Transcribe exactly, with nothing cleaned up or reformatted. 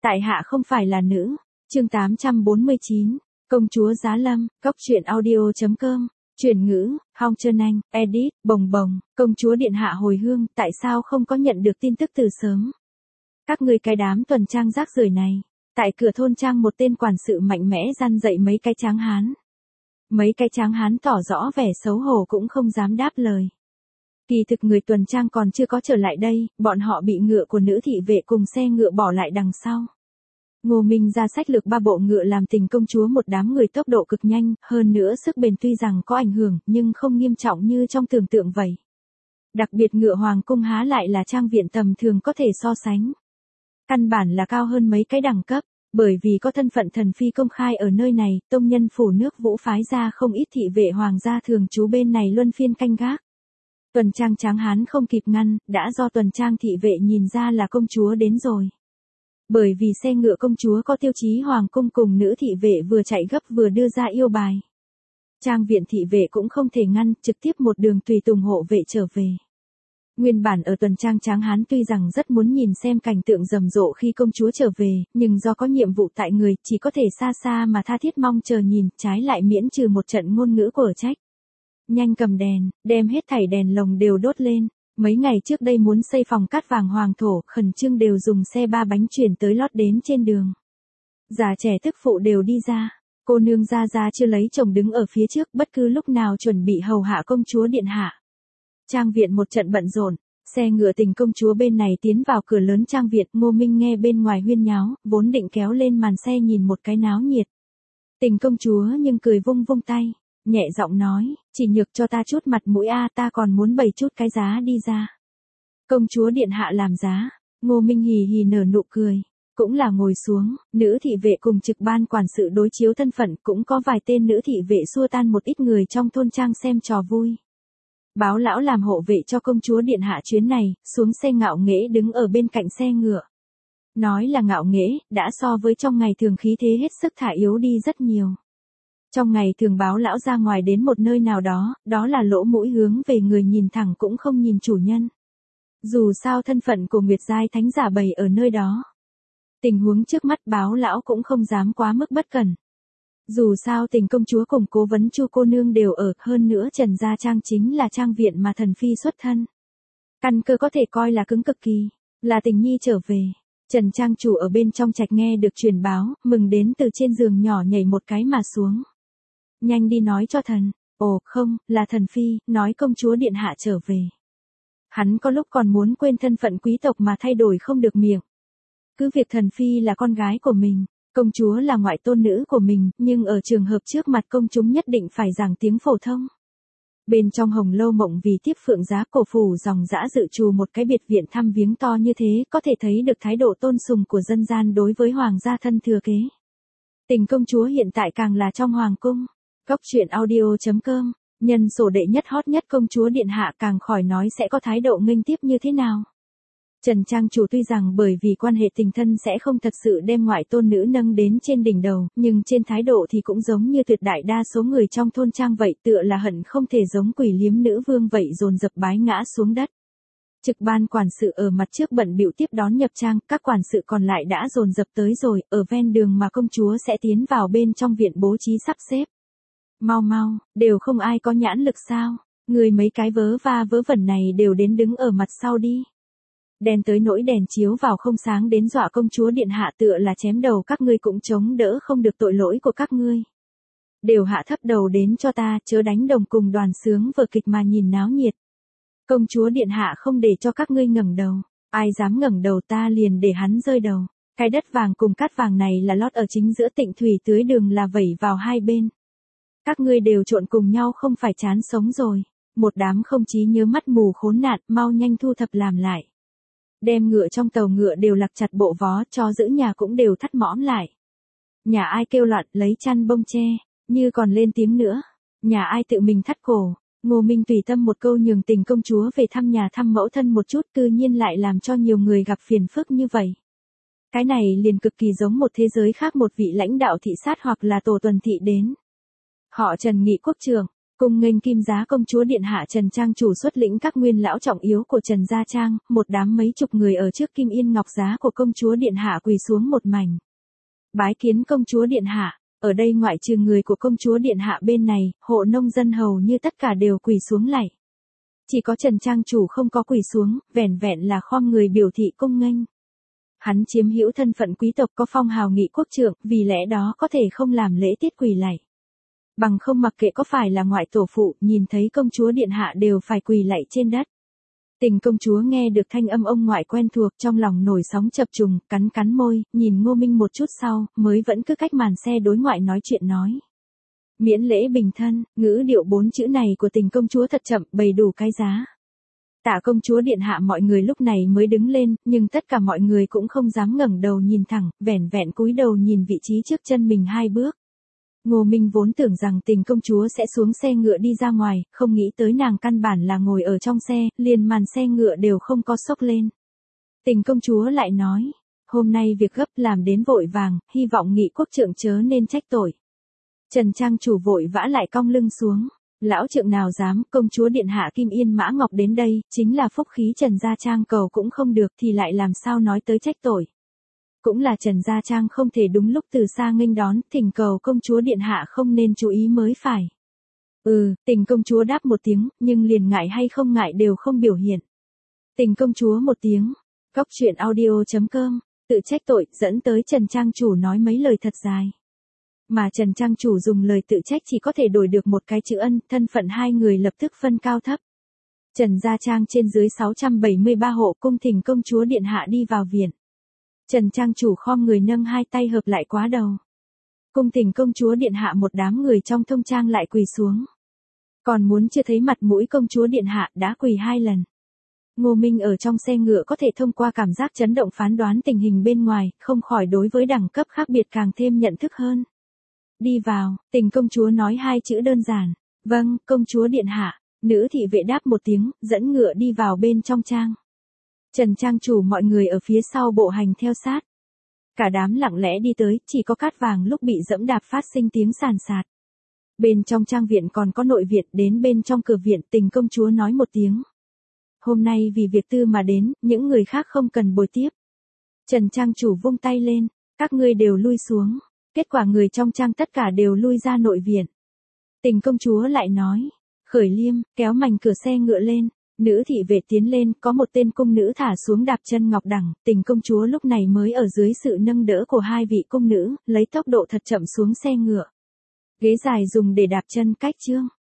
Tại hạ không phải là nữ. Chương tám trăm bốn mươi chín. Công chúa Giá Lâm, Cốc truyện audio chấm com. Chuyển ngữ, Hong Trân Anh, edit, bồng bồng, công chúa điện hạ hồi hương, tại sao không có nhận được tin tức từ sớm? Các ngươi cái đám tuần trang rác rưởi này. Tại cửa thôn trang một tên quản sự mạnh mẽ răn dậy mấy cái tráng hán. Mấy cái tráng hán tỏ rõ vẻ xấu hổ cũng không dám đáp lời. Kỳ thực người tuần trang còn chưa có trở lại đây, bọn họ bị ngựa của nữ thị vệ cùng xe ngựa bỏ lại đằng sau. Ngô Minh ra sách lược ba bộ ngựa làm tình công chúa một đám người tốc độ cực nhanh, hơn nữa sức bền tuy rằng có ảnh hưởng nhưng không nghiêm trọng như trong tưởng tượng vậy. Đặc biệt ngựa hoàng cung há lại là trang viện tầm thường có thể so sánh. Căn bản là cao hơn mấy cái đẳng cấp, bởi vì có thân phận thần phi công khai ở nơi này, tông nhân phủ nước Vũ phái ra không ít thị vệ hoàng gia thường trú bên này luân phiên canh gác. Tuần trang tráng hán không kịp ngăn, đã do tuần trang thị vệ nhìn ra là công chúa đến rồi. Bởi vì xe ngựa công chúa có tiêu chí hoàng cung cùng nữ thị vệ vừa chạy gấp vừa đưa ra yêu bài. Trang viện thị vệ cũng không thể ngăn, trực tiếp một đường tùy tùng hộ vệ trở về. Nguyên bản ở tuần trang tráng hán tuy rằng rất muốn nhìn xem cảnh tượng rầm rộ khi công chúa trở về, nhưng do có nhiệm vụ tại người, chỉ có thể xa xa mà tha thiết mong chờ nhìn, trái lại miễn trừ một trận ngôn ngữ của trách. Nhanh cầm đèn, đem hết thảy đèn lồng đều đốt lên. Mấy ngày trước đây muốn xây phòng cát vàng hoàng thổ, khẩn trương đều dùng xe ba bánh chuyển tới lót đến trên đường. Già trẻ tức phụ đều đi ra, cô nương gia gia chưa lấy chồng đứng ở phía trước, bất cứ lúc nào chuẩn bị hầu hạ công chúa điện hạ. Trang viện một trận bận rộn, xe ngựa tình công chúa bên này tiến vào cửa lớn trang viện, Ngô Minh nghe bên ngoài huyên nháo, vốn định kéo lên màn xe nhìn một cái náo nhiệt. Tình công chúa nhưng cười vung vung tay, nhẹ giọng nói, chỉ nhược cho ta chút mặt mũi a, ta còn muốn bày chút cái giá đi ra. Công chúa điện hạ làm giá, Ngô Minh hì hì nở nụ cười, cũng là ngồi xuống, nữ thị vệ cùng trực ban quản sự đối chiếu thân phận, cũng có vài tên nữ thị vệ xua tan một ít người trong thôn trang xem trò vui. Báo lão làm hộ vệ cho công chúa điện hạ chuyến này, xuống xe ngạo nghễ đứng ở bên cạnh xe ngựa. Nói là ngạo nghễ, đã so với trong ngày thường khí thế hết sức thả yếu đi rất nhiều. Trong ngày thường báo lão ra ngoài đến một nơi nào đó, đó là lỗ mũi hướng về người nhìn thẳng cũng không nhìn chủ nhân. Dù sao thân phận của Nguyệt Giai Thánh giả bày ở nơi đó. Tình huống trước mắt báo lão cũng không dám quá mức bất cẩn. Dù sao tình công chúa cùng cố vấn Chu cô nương đều ở, hơn nữa Trần Gia Trang chính là trang viện mà thần phi xuất thân. Căn cơ có thể coi là cứng cực kỳ, là tình nhi trở về. Trần Trang chủ ở bên trong trạch nghe được truyền báo, mừng đến từ trên giường nhỏ nhảy một cái mà xuống. Nhanh đi nói cho thần, ồ không, là thần phi, nói công chúa điện hạ trở về. Hắn có lúc còn muốn quên thân phận quý tộc mà thay đổi không được miệng. Cứ việc thần phi là con gái của mình, công chúa là ngoại tôn nữ của mình, nhưng ở trường hợp trước mặt công chúng nhất định phải giảng tiếng phổ thông. Bên trong Hồng Lâu Mộng vì tiếp phượng giá cổ phủ dòng dã dự trù một cái biệt viện thăm viếng to như thế, có thể thấy được thái độ tôn sùng của dân gian đối với hoàng gia thân thừa kế. Tình công chúa hiện tại càng là trong hoàng cung. Cốc truyện audio chấm com, nhân sổ đệ nhất hot nhất công chúa điện hạ càng khỏi nói sẽ có thái độ nghênh tiếp như thế nào. Trần Trang chủ tuy rằng bởi vì quan hệ tình thân sẽ không thật sự đem ngoại tôn nữ nâng đến trên đỉnh đầu, nhưng trên thái độ thì cũng giống như tuyệt đại đa số người trong thôn trang vậy, tựa là hận không thể giống quỷ liếm nữ vương vậy dồn dập bái ngã xuống đất. Trực ban quản sự ở mặt trước bận bịu tiếp đón nhập trang, các quản sự còn lại đã dồn dập tới rồi, ở ven đường mà công chúa sẽ tiến vào bên trong viện bố trí sắp xếp. Mau mau, đều không ai có nhãn lực sao, người mấy cái vớ va vớ vẩn này đều đến đứng ở mặt sau đi. Đèn tới nỗi đèn chiếu vào không sáng đến dọa công chúa điện hạ tựa là chém đầu các ngươi cũng chống đỡ không được tội lỗi của các ngươi. Đều hạ thấp đầu đến cho ta, chớ đánh đồng cùng đoàn sướng vở kịch mà nhìn náo nhiệt. Công chúa điện hạ không để cho các ngươi ngẩng đầu, ai dám ngẩng đầu ta liền để hắn rơi đầu. Cái đất vàng cùng cát vàng này là lót ở chính giữa tịnh thủy tưới đường là vẩy vào hai bên. Các ngươi đều trộn cùng nhau không phải chán sống rồi. Một đám không trí nhớ mắt mù khốn nạn, mau nhanh thu thập làm lại. Đem ngựa trong tàu ngựa đều lặc chặt bộ vó, cho giữ nhà cũng đều thắt mõm lại. Nhà ai kêu loạn lấy chăn bông che, như còn lên tiếng nữa. Nhà ai tự mình thắt cổ. Ngô Minh tùy tâm một câu nhường tình công chúa về thăm nhà thăm mẫu thân một chút, cư nhiên lại làm cho nhiều người gặp phiền phức như vậy. Cái này liền cực kỳ giống một thế giới khác, một vị lãnh đạo thị sát hoặc là tổ tuần thị đến. Họ Trần nghị quốc trưởng, Cung nghênh Kim Giá công chúa điện hạ Trần Trang chủ xuất lĩnh các nguyên lão trọng yếu của Trần Gia Trang, một đám mấy chục người ở trước Kim Yên Ngọc Giá của công chúa điện hạ quỳ xuống một mảnh. Bái kiến công chúa điện hạ, ở đây ngoại trừ người của công chúa điện hạ bên này, hộ nông dân hầu như tất cả đều quỳ xuống lạy. Chỉ có Trần Trang chủ không có quỳ xuống, vẻn vẹn là khom người biểu thị cung nghênh. Hắn chiếm hữu thân phận quý tộc có phong hào nghị quốc trượng, vì lẽ đó có thể không làm lễ tiết quỳ lạy. Bằng không mặc kệ có phải là ngoại tổ phụ, nhìn thấy công chúa điện hạ đều phải quỳ lạy trên đất. Tình công chúa nghe được thanh âm ông ngoại quen thuộc trong lòng nổi sóng chập trùng, cắn cắn môi, nhìn Ngô Minh một chút sau, mới vẫn cứ cách màn xe đối ngoại nói chuyện nói. Miễn lễ bình thân, ngữ điệu bốn chữ này của tình công chúa thật chậm, bày đủ cái giá. Tạ công chúa điện hạ mọi người lúc này mới đứng lên, nhưng tất cả mọi người cũng không dám ngẩng đầu nhìn thẳng, vẻn vẹn cúi đầu nhìn vị trí trước chân mình hai bước. Ngô Minh vốn tưởng rằng tình công chúa sẽ xuống xe ngựa đi ra ngoài, không nghĩ tới nàng căn bản là ngồi ở trong xe, liền màn xe ngựa đều không có xốc lên. Tình công chúa lại nói, hôm nay việc gấp làm đến vội vàng, hy vọng nghị quốc trượng chớ nên trách tội. Trần Trang chủ vội vã lại cong lưng xuống, lão trượng nào dám, công chúa điện hạ Kim Yên Mã Ngọc đến đây, chính là phúc khí Trần Gia Trang cầu cũng không được thì lại làm sao nói tới trách tội. Cũng là Trần Gia Trang không thể đúng lúc từ xa nghênh đón, thỉnh cầu công chúa điện hạ không nên chú ý mới phải. Ừ, tình công chúa đáp một tiếng, nhưng liền ngại hay không ngại đều không biểu hiện. Tình công chúa một tiếng, góc chuyện audio chấm com, tự trách tội, dẫn tới Trần Trang chủ nói mấy lời thật dài. Mà Trần Trang chủ dùng lời tự trách chỉ có thể đổi được một cái chữ ân, thân phận hai người lập tức phân cao thấp. Trần Gia Trang trên dưới sáu trăm bảy mươi ba hộ cung thỉnh công chúa điện hạ đi vào viện. Trần Trang chủ khom người nâng hai tay hợp lại quá đầu. Cung thỉnh công chúa điện hạ một đám người trong thông trang lại quỳ xuống. Còn muốn chưa thấy mặt mũi công chúa điện hạ đã quỳ hai lần. Ngô Minh ở trong xe ngựa có thể thông qua cảm giác chấn động phán đoán tình hình bên ngoài, không khỏi đối với đẳng cấp khác biệt càng thêm nhận thức hơn. Đi vào, tình công chúa nói hai chữ đơn giản. Vâng, công chúa điện hạ. Nữ thị vệ đáp một tiếng, dẫn ngựa đi vào bên trong trang. Trần Trang chủ mọi người ở phía sau bộ hành theo sát. Cả đám lặng lẽ đi tới, chỉ có cát vàng lúc bị dẫm đạp phát sinh tiếng sàn sạt. Bên trong trang viện còn có nội viện, đến bên trong cửa viện tình công chúa nói một tiếng. Hôm nay vì việc tư mà đến, những người khác không cần bồi tiếp. Trần Trang chủ vung tay lên, các ngươi đều lui xuống. Kết quả người trong trang tất cả đều lui ra nội viện. Tình công chúa lại nói, khởi liêm, kéo mành cửa xe ngựa lên. Nữ thị vệ tiến lên, có một tên cung nữ thả xuống đạp chân ngọc đẳng, tình công chúa lúc này mới ở dưới sự nâng đỡ của hai vị cung nữ, lấy tốc độ thật chậm xuống xe ngựa. Ghế dài dùng để đạp chân cách chương.